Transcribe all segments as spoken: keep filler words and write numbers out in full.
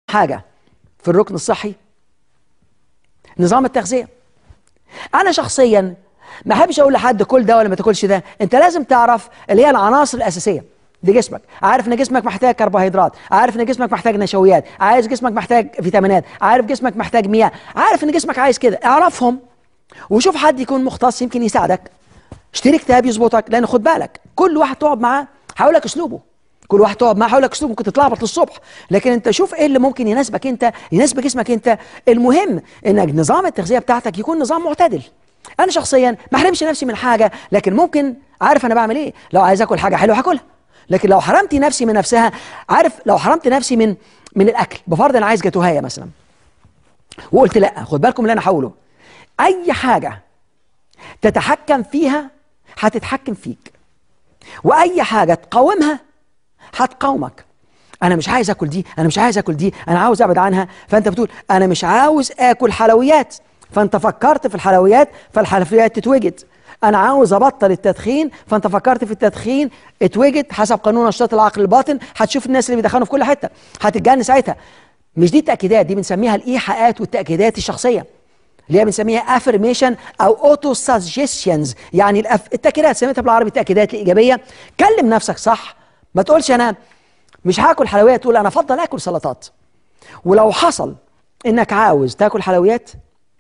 حاجة في الركن الصحي نظام التغذية. أنا شخصيا ما أحبش أقول لحد كل ده ولا ما تاكلش ده، أنت لازم تعرف اللي هي العناصر الأساسية لجسمك، عارف إن جسمك محتاج كربوهيدرات، عارف إن جسمك محتاج نشويات، عارف جسمك محتاج فيتامينات، عارف جسمك محتاج مياه، عارف إن جسمك عايز كده، اعرفهم وشوف حد يكون مختص يمكن يساعدك. اشتري كتاب يظبطك، لأن خد بالك كل واحد تقعد معاه هقول لك أسلوبه، كل واحد تقعد معاه هقول لك أسلوبه، ممكن تتلخبط للصبح، لكن أنت شوف إيه اللي ممكن يناسبك أنت، يناسب جسمك أنت. المهم إنك نظام التغذية بتاعتك يكون نظام معتدل. أنا شخصيا ما احرمش نفسي من حاجة، لكن ممكن عارف أنا بعمل إيه، لو عايز آكل حاجة حلوة هاكلها، لكن لو حرمت نفسي من نفسها، عارف لو حرمت نفسي من من الأكل، بفرض أنا عايز جاتوهاية مثلا وقلت لا، خد بالكم اللي أنا هقوله، أي حاجة تتحكم فيها هتتحكم فيك، وأي حاجة تقاومها هتقاومك. أنا مش عايز آكل دي، أنا مش عايز آكل دي، أنا عاوز أبعد عنها، فأنت بتقول أنا مش عاوز آكل حلويات، فأنت فكرت في الحلويات فالحلويات تتوجد. أنا عاوز أبطل التدخين، فأنت فكرت في التدخين اتوجد، حسب قانون نشاط العقل الباطن هتشوف الناس اللي بيدخنوا في كل حتة هتتجنن ساعتها. مش دي التأكيدات، دي بنسميها الإيحاءات والتأكيدات الشخصية اللي هي بنسميها affirmation أو auto suggestions، يعني الأف... التأكيدات سميتها بالعربي التأكيدات الإيجابية. كلم نفسك صح، ما تقولش أنا مش هاكل حلويات، تقول أنا أفضل آكل سلطات. ولو حصل إنك عاوز تاكل حلويات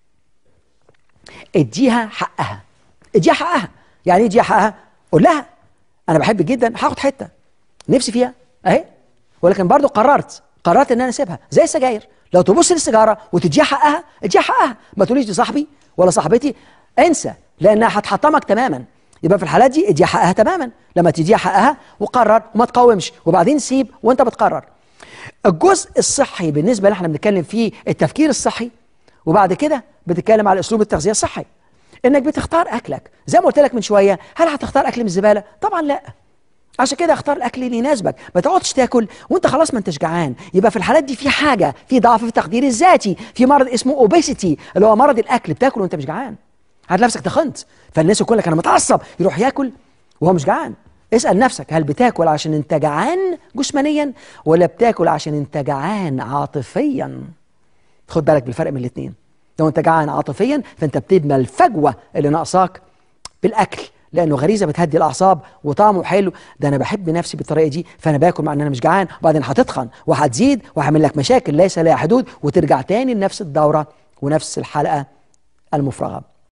اديها حقها، اديها حقها. يعني ايه اديها حقها؟ قول لها أنا بحب جدا هاخد حتة نفسي فيها أهي، ولكن برضو قررت قررت إن أنا أسيبها زي السجاير. لو تبص للسيجاره وتديها حقها اديها حقها، ما تقوليش دي صاحبي ولا صاحبتي، انسى، لانها هتحطمك تماما. يبقى في الحالات دي اديها حقها تماما، لما تديها حقها وقرر وما تقاومش، وبعدين سيب وانت بتقرر. الجزء الصحي بالنسبه اللي احنا بنتكلم فيه التفكير الصحي، وبعد كده بتتكلم على اسلوب التغذيه الصحي، انك بتختار اكلك زي ما قلت لك من شويه. هل هتختار اكل من الزباله؟ طبعا لا، عشان كده اختار الاكل اللي يناسبك، ما تقعدش تاكل وانت خلاص ما انتش جعان. يبقى في الحالات دي في حاجه، في ضعف في التقدير الذاتي، في مرض اسمه اوبيسيتي اللي هو مرض الاكل، بتاكل وانت مش جعان، هتلاقي نفسك تخنت، فالناس يقول لك انا متعصب يروح ياكل وهو مش جعان. اسال نفسك، هل بتاكل عشان انت جعان جسمانيا ولا بتاكل عشان انت جعان عاطفيا؟ خد بالك بالفرق من الاثنين. لو انت جعان عاطفيا فانت بتبنى الفجوه اللي ناقصاك بالاكل، لانه غريزه بتهدي الاعصاب وطعمه حلو، ده انا بحب نفسي بالطريقه دي فانا باكل مع ان انا مش جعان، وبعدين هتتخن وهتزيد وهعمل لك مشاكل ليس لها حدود، وترجع تاني لنفس الدوره ونفس الحلقه المفرغه.